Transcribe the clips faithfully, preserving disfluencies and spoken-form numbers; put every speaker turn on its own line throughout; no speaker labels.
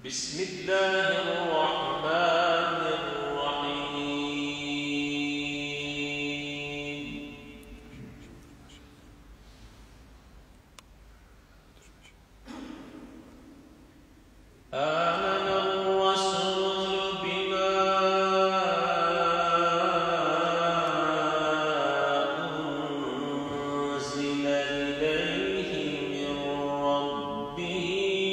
بسم الله الرحمن الرحيم. آمن الرسول بما أنزل إليه من ربه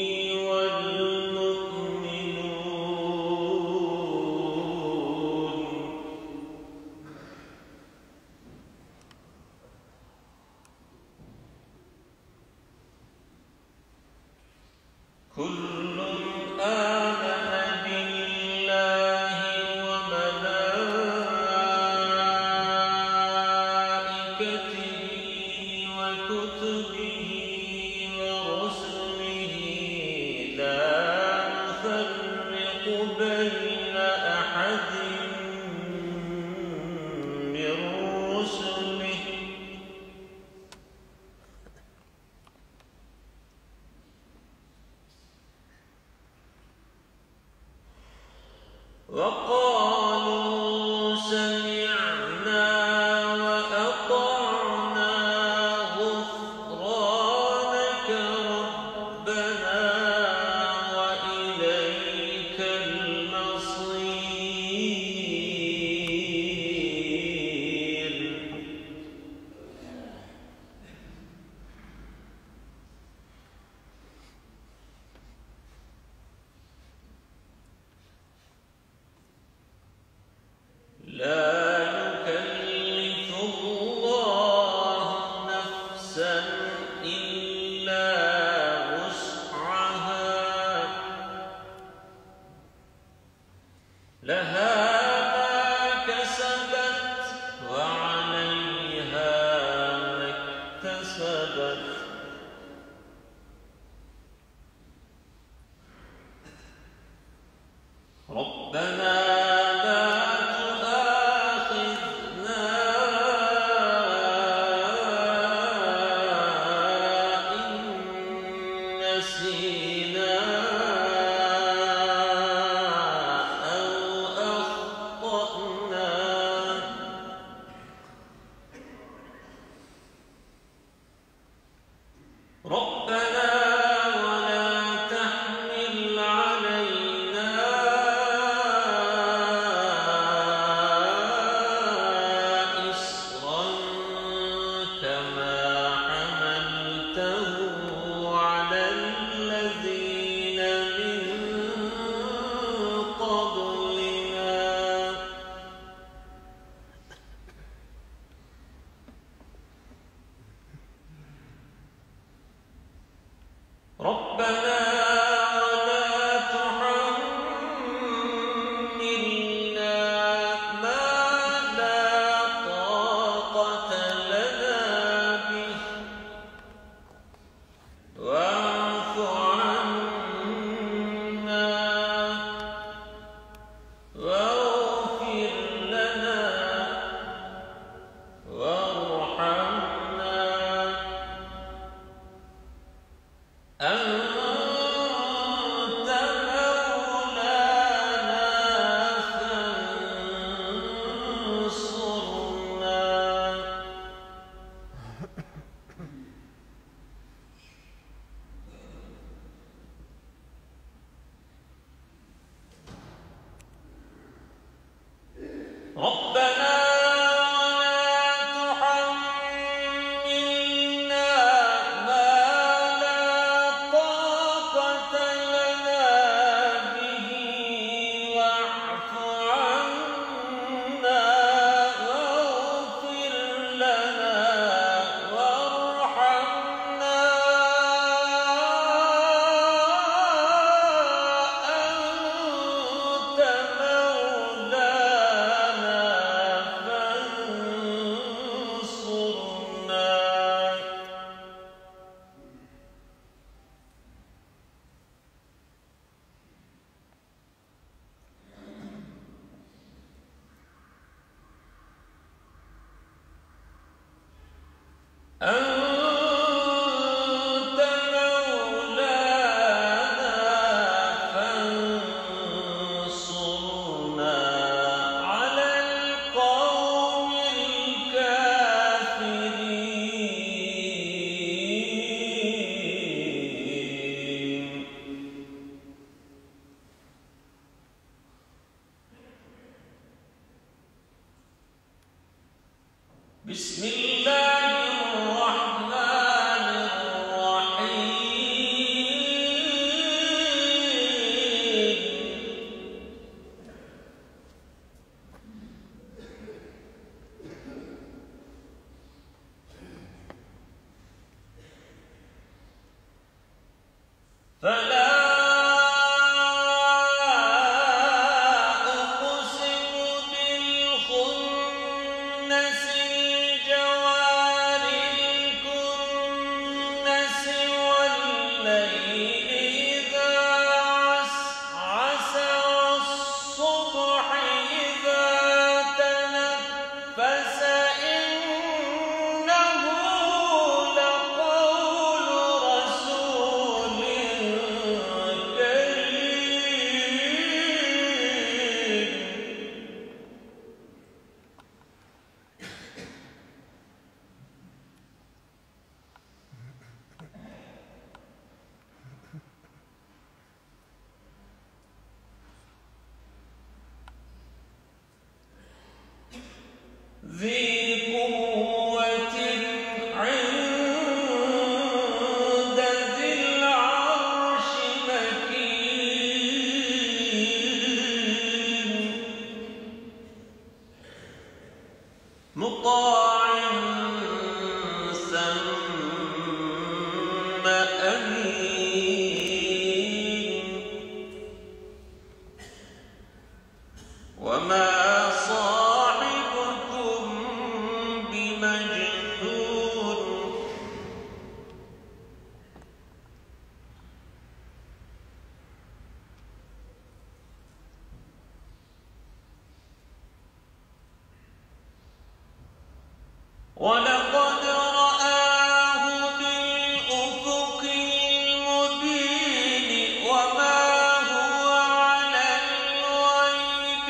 كل آمن بالله وملائكته وكتبه ورسله لا نفرق بين أحد من رسله وقالوا سمعنا وأطعنا غفرانك ربنا وإليك المصير. لا يكلف الله نفسا إلا وسعها لها ما كسبت وعليها ما اكتسبت. ربنا نسينا أو أخطأنا ربنا ولا تحمل علينا إصرا كما حملته على الذين من قبلنا ربنا ولا تحملنا ما لا طاقة لنا به واعف عنا واغفر لنا وارحمنا أنت مولانا فانصرنا. ربنا أنت مولانا ولقد رآه بالأفق المبين وما هو على الغيب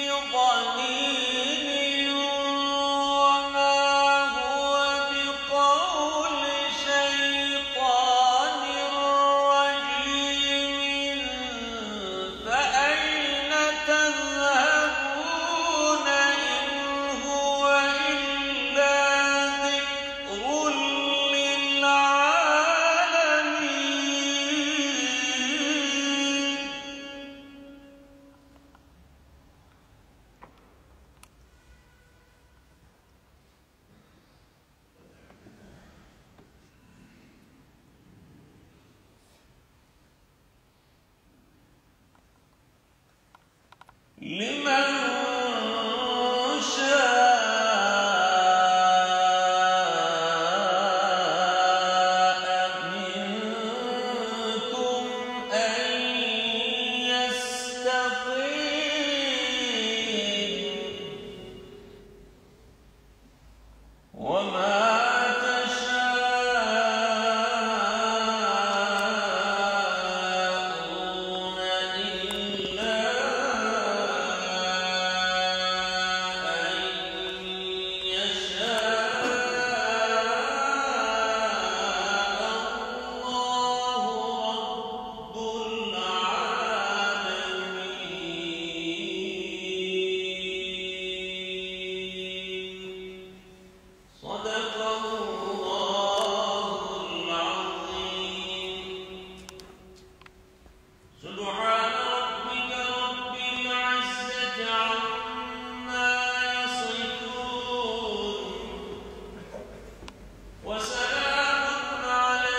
بضنين وما هو بقول شيطان رجيم فأين تذهبون إن هو إلا ذكر للعالمين. لمن شاء منكم أن يستقيم وما تشاءون إلا أن يشاء الله رب العالمين. صدق الله العظيم. سبحان ربك رب العزة عما يصفون وسلام على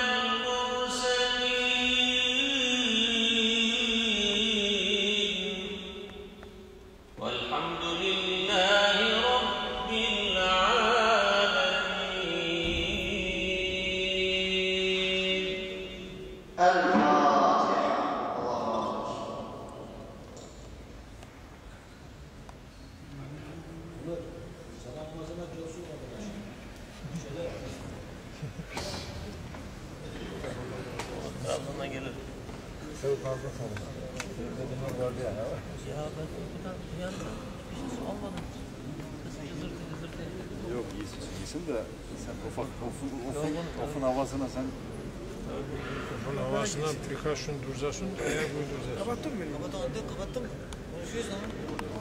المرسلين والحمد لله رب العالمين.
الفاتحة. الله
Trabzon'a gelir.
Çok fazla sanırım. Dediğim vardı yani.
Ya ben o kadar yanında hiçbir şey almadım. Kız cızırtı cızırtı.
Yok iyisin, iyisin de sen ufak ofun, ofun, ofun havasına sen
Bunun havasından birkaç gün duracaksın, ayak uyduracaksın.
Kapattın mı beni? Kapattım, kapattım. Konuşuyoruz ama.